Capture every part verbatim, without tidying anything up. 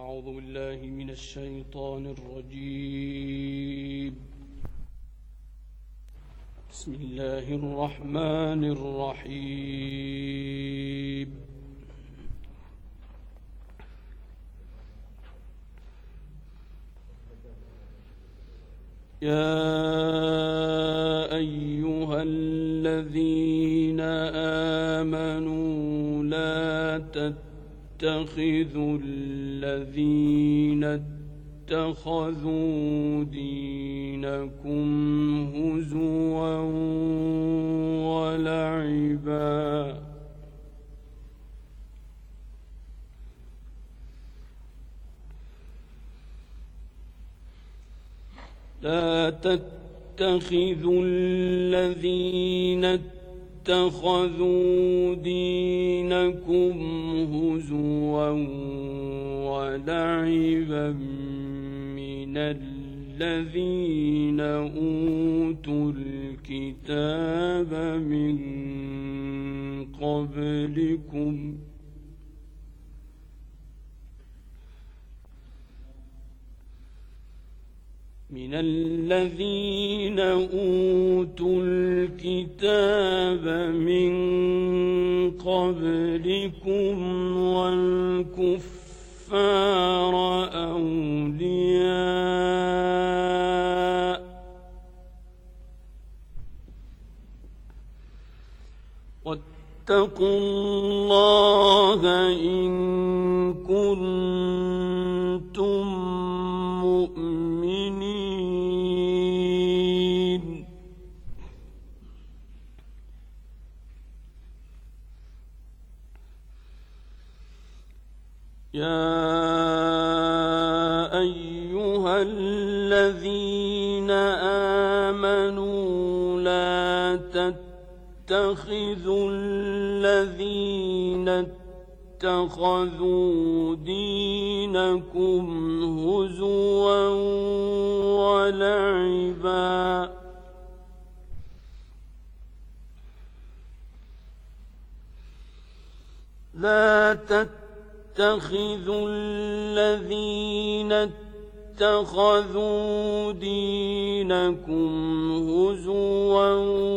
أعوذ بالله من الشيطان الرجيم. بسم الله الرحمن الرحيم. يا أيها الذين آمنوا لا تتخذوا الذين اتخذوا دينكم هزوا ولعبا لا تتخذوا الذين اتخذوا دينكم هزوا ولعبا من الذين أوتوا الكتاب من قبلكم من الذين أوتوا الكتاب من قبلكم والكفار أولياء واتقوا الله إن كنتم مؤمنين. يا أيها الذين آمنوا لا تتخذوا الذين اتخذوا دينكم هزوا ولعبا لا تتخذوا الذين اتخذوا دينكم هزوا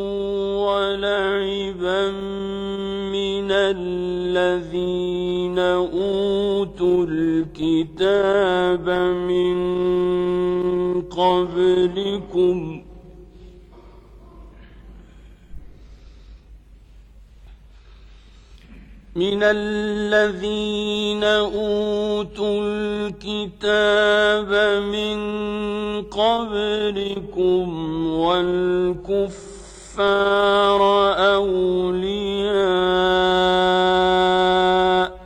ولعبا من الذين أوتوا الكتاب من قبلكم من الذين أوتوا الكتاب من قبلكم والكفار أولياء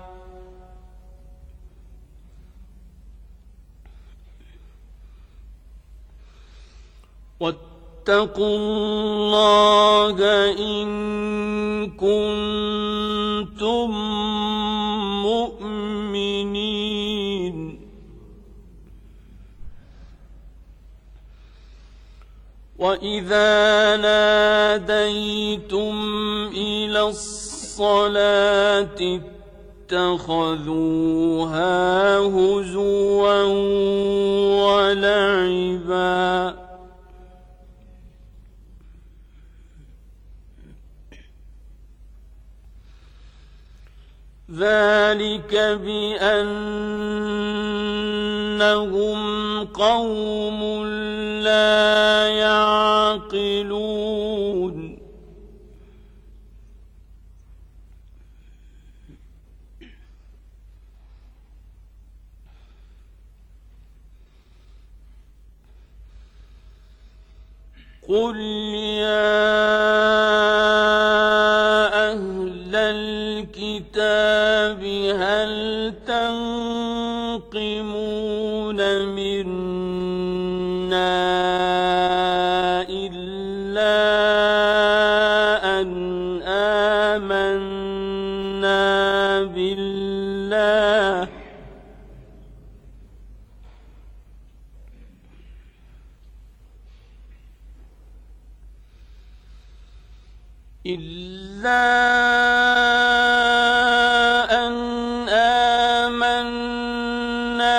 واتقوا الله إن كنتم مؤمنين. وإذا ناديتم إلى الصلاة اتخذوها هزوا ولعبا ذلك بأنهم قوم لا يعقلون. قل يا أهل الكتاب هل تنقمون منا إلا أن آمنا بالله إلا أن آمنا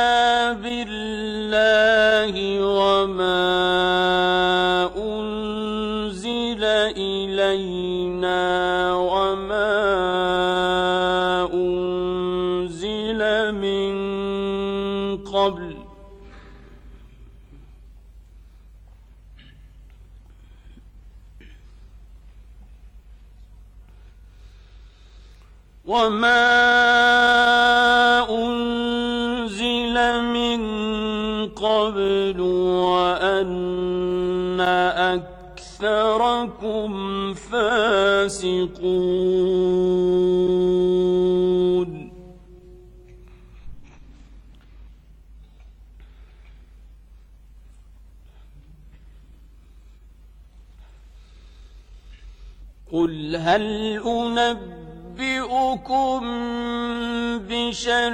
وما أنزل من قبل وأن أكثركم فاسقون قل هل أنبئكم بشر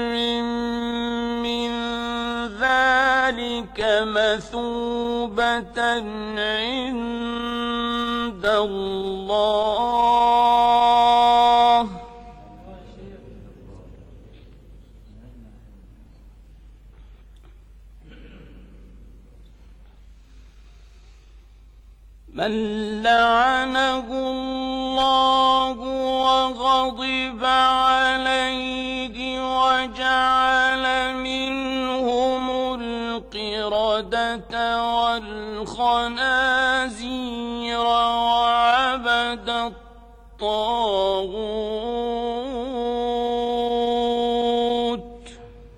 من ذلك مثوبة عند الله من لعنه الله وغضب عليه وجعل منهم القردة والخنازير وعبد الطاغوت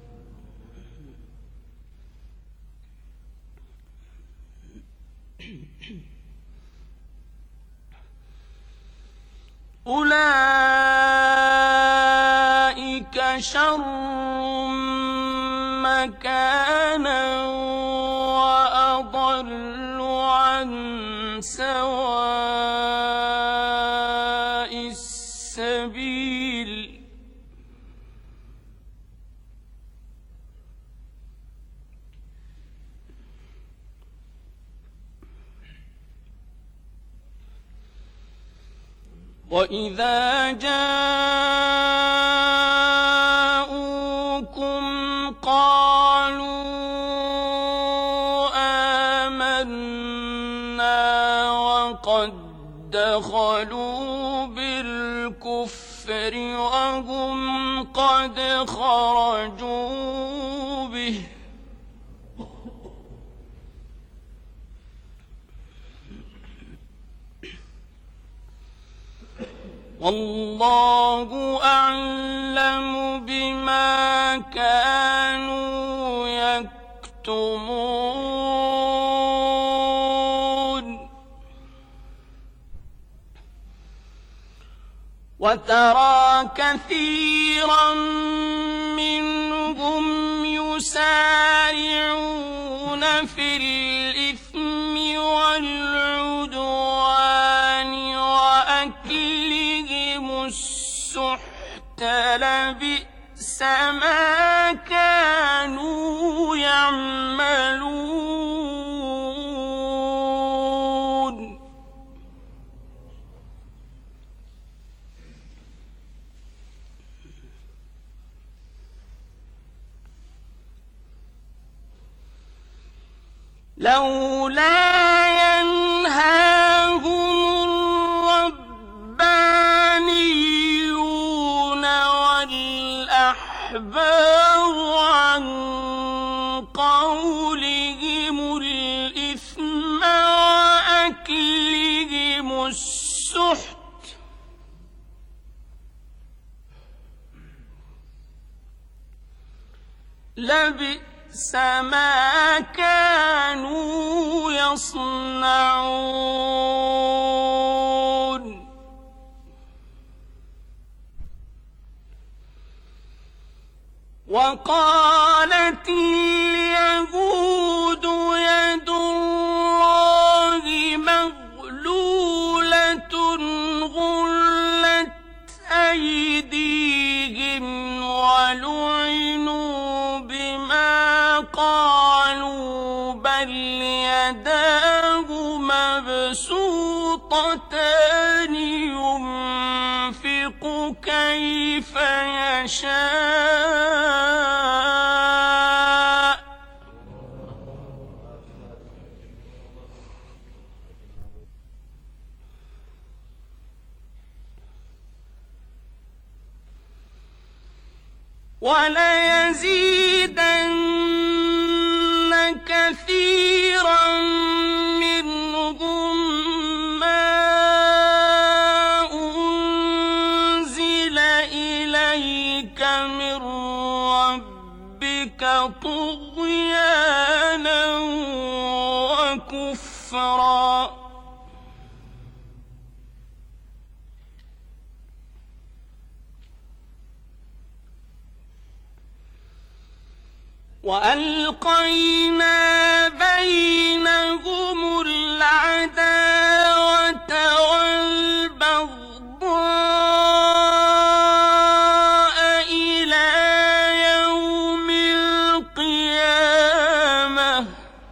أولئك شر مكانا وأضل عن سواء السبيل وإذا جاءوكم قالوا آمنا وقد دخلوا بالكفر وهم قد خرجوا به والله أعلم بما كانوا يكتمون وترى كثيرا منهم يسارعون في الإثم والعدوان وأكلهم السحت لبئس ما كانوا يعملون لولا ينهاهم الربانيون والأحبار عن قولهم الإثم وأكلهم السحت لبئس ما كانوا يصنعون وقالت اليهود يد الله مغلولة غلت أيديهم ولعنوا بما قالوا بل يداه مبسوطتان ينفق كيف يشاء وليزيدن كثيرا منهم ما أنزل طغيانا وكفرا. وألقينا بينهم العداوة والبغضاء إلى يوم القيامة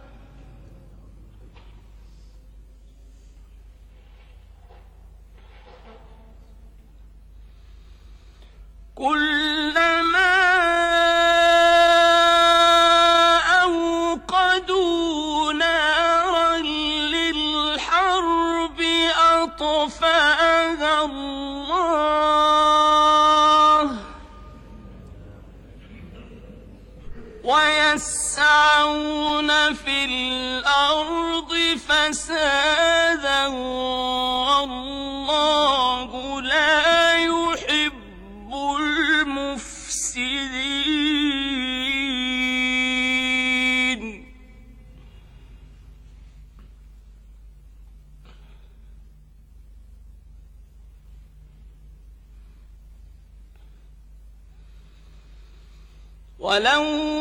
كلما أوقدوا نارا للحرب أطفأها الله ويسعون في الأرض فسادا والله لا يحب المفسدين. ولو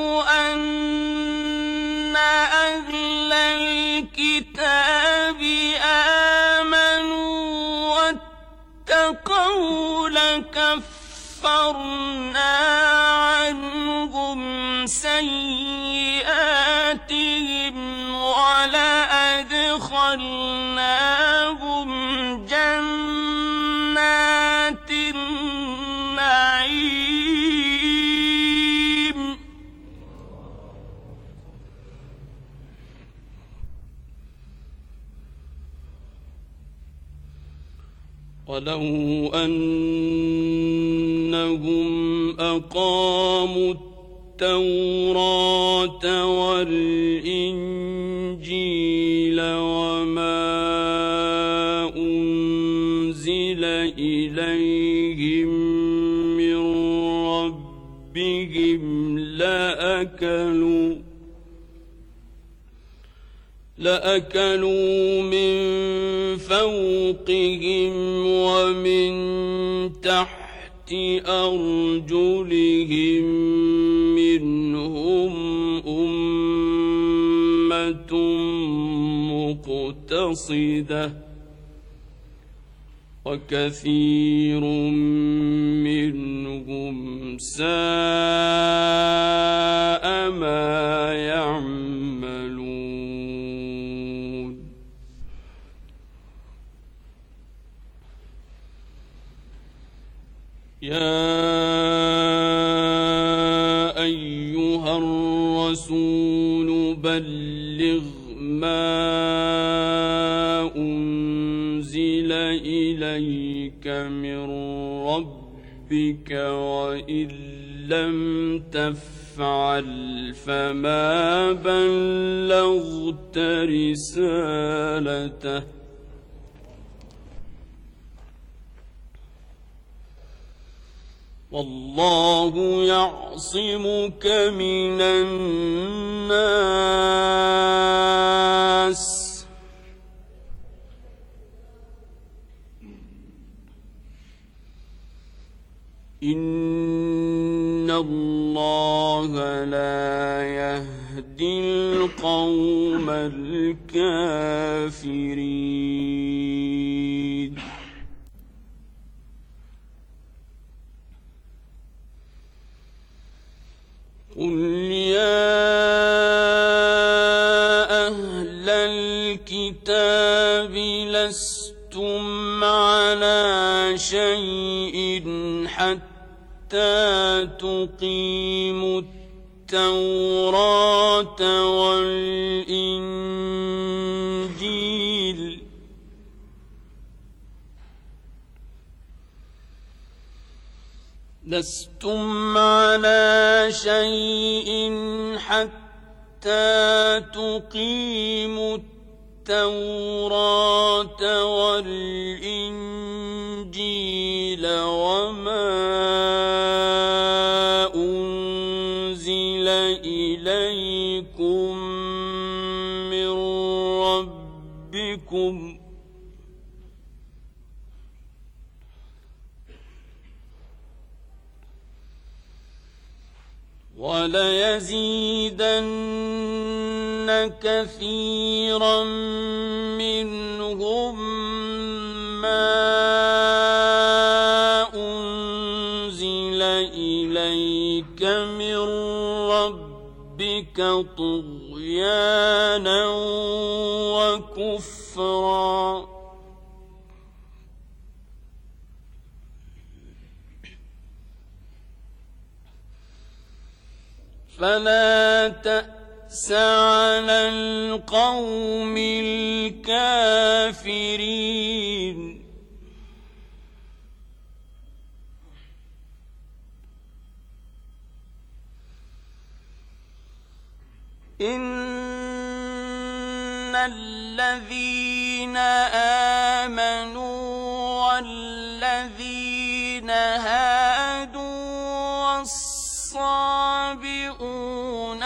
أن أهل الكتاب آمنوا واتقوا لكفرنا عنهم سيئاتهم ولأدخلناهم جنات النعيم. ولو أنهم أقاموا التوراة والإنجيل وما أنزل إليهم من ربهم لأكلوا لأكلوا من فوقهم ومن تحت أرجلهم منهم أمة مقتصدة وكثير منهم ساء ما يعملون. يا أيها الرسول بلغ ما أنزل إليك من ربك وإن لم تفعل فما بلغت رسالته والله يعصمك من الناس إن الله لا يهدي القوم الكافرين. قل يا أهل الكتاب لستم على شيء حتى تقيموا التوراة والإنجيل لستم على شيء حتى تقيموا التوراة والإنجيل وما أنزل وليزيدن كثيرا منهم ما أنزل إليك من ربك طغيانا وكفرا فلا تأس على القوم الكافرين إن الذين آمنوا والذين هادوا والصابئون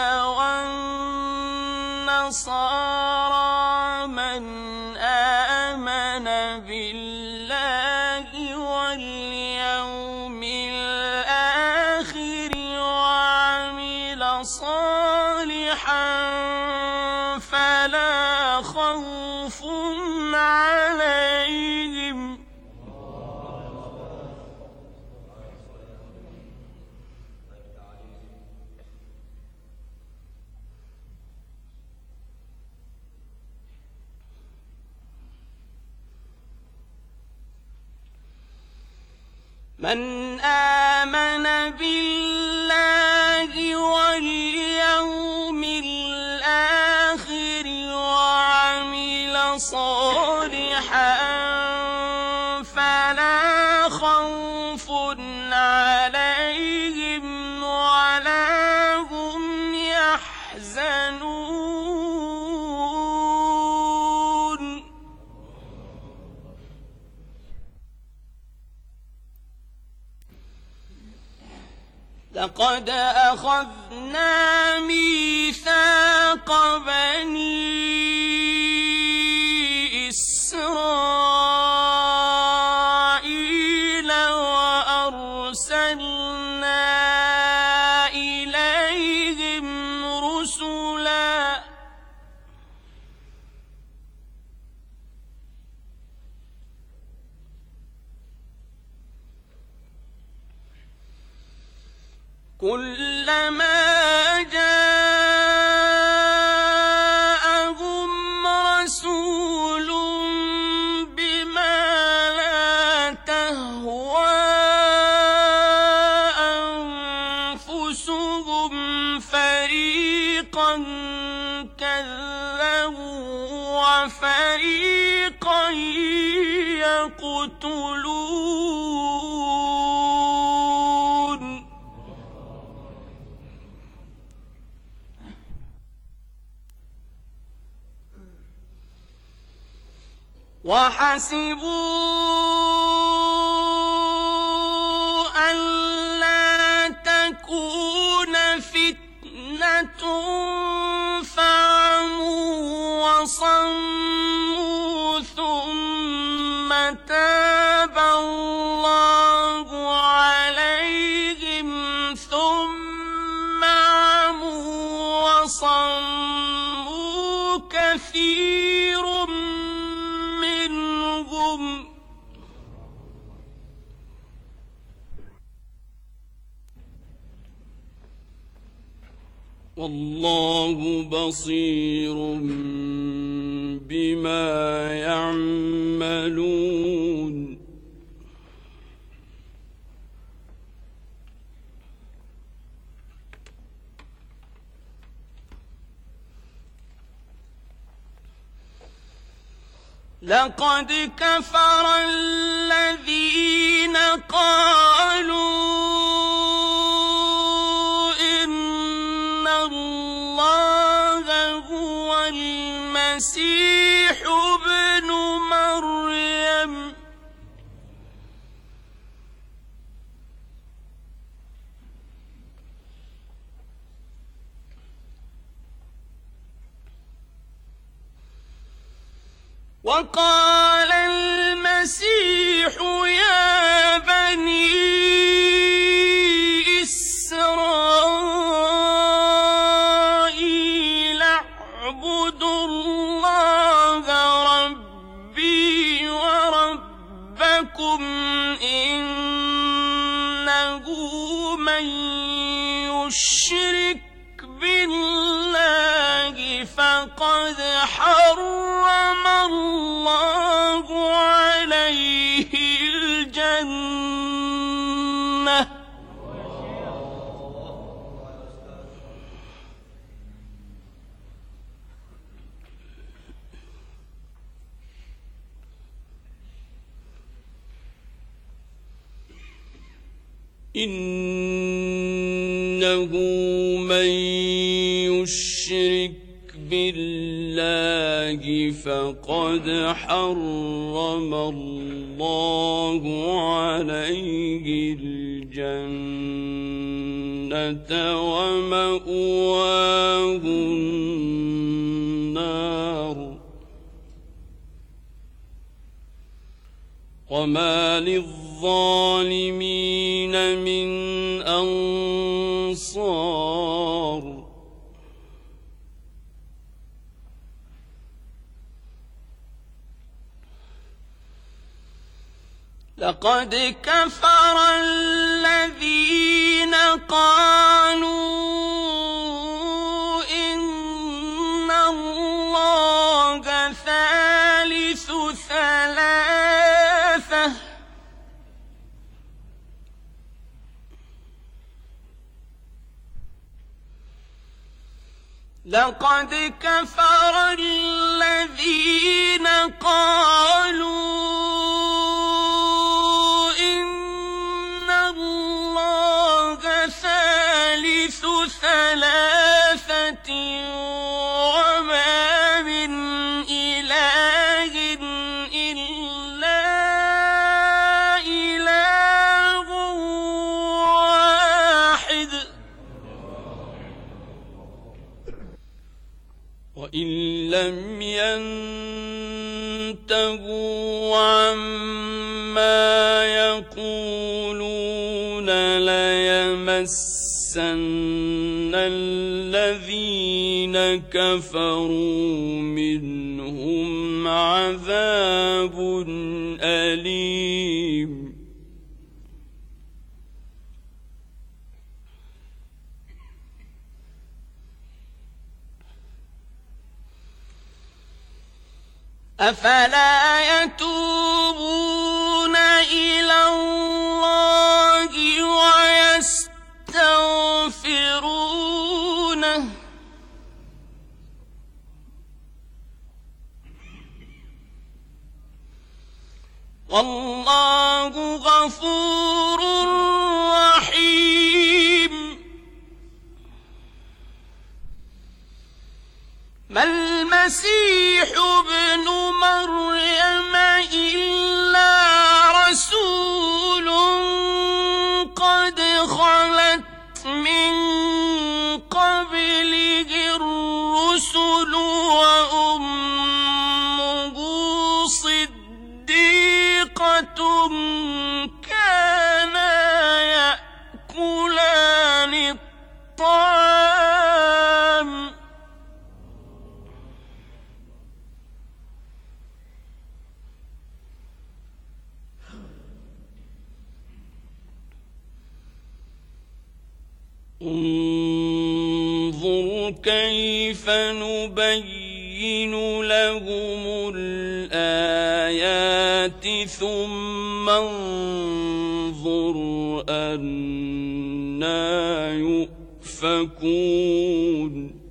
والنصارى من آمن بالله واليوم الآخر وعمل صالحا فلا خوف عليهم من آمن بالله واليوم الآخر وعمل صالحا فلا خوف عليهم ولا هم يحزنون لقد أخذنا ميثاق بني إسرائيل وأرسلنا إليهم رسلا كلما جاءهم رسول بما لا تهوى أنفسهم فريقا كذبوا وفريقا يقتلون وحسبوا ألا تكون فتنة فعموا وصموا ثم تاب الله عليهم ثم عموا وصموا كثير منهم والله بصير بما يعملون لقد كفر الذين قالوا إن الله هو المسيح ابن مريم وقال المسيح يا بني إسرائيل من يشرك بالله فقد حرم الله عليه الجنة إنه من يشرك بالله فقد حرم الله عليه الجنة ومأواه النار وما للظالمين من أنصار لقد كفر الذين قالوا إن الله ثالث ثلاثة لقد كفر الذين قالوا إن الله ثالث ثلاثة وما من إله إلا إله واحد وإن لم ينتهوا عما يقولون ليمسن الذين كفروا منهم عذاب أليم أفلا يتوبون إلى الله ويستغفرونه والله غفور رحيم ما المسيح ابن مريم إلا رسول قد خلت من قبله الرسل وأمه صديقة كانا يأكلان الطعام انظر كيف نبين لهم الآيات ثم انظر أنى يؤفكون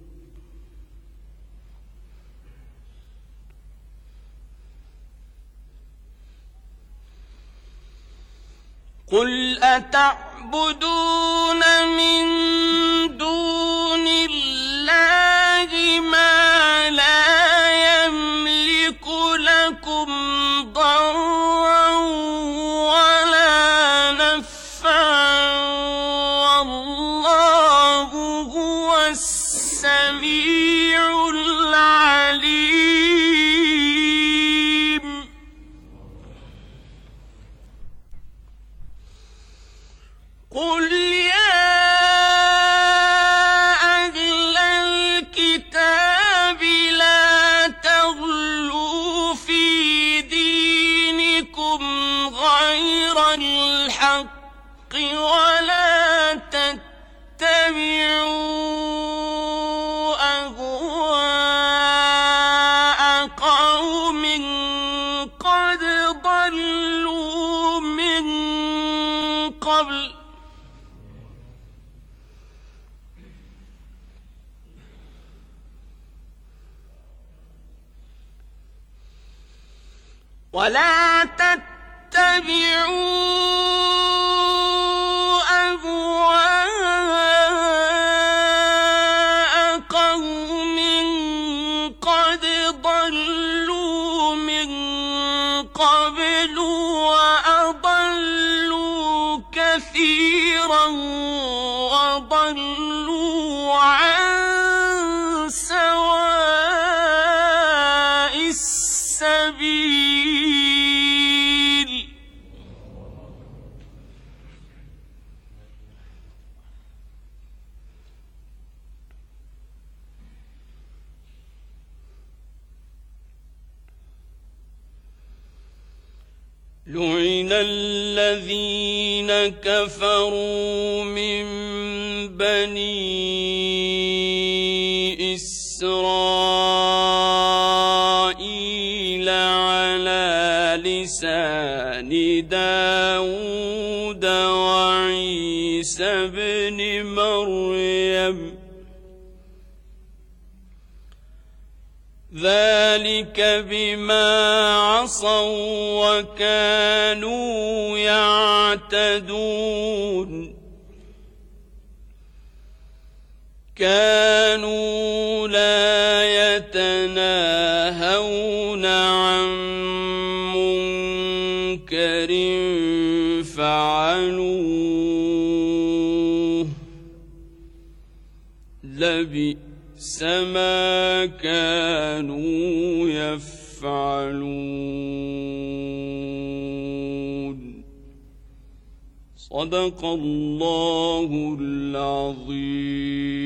قل أتعبدون من دون الله ما لا يملك لكم ضرا ولا نفعا والله هو السميع العليم قل يا أهل الكتاب لا تغلوا في دينكم غير الحق ولا ولا تتبعوا أهواء قوم قد ضلوا من قبل وأضلوا كثيرا وضلوا عن سواء السبيل لعن الذين كفروا من بني إسرائيل على لسان داود وعيسى بن مريم ذلك بما عصوا وكانوا يعتدون كانوا لا يتناهون عن منكر فعلوه لبئس ما كانوا يفعلون صدق الله العظيم.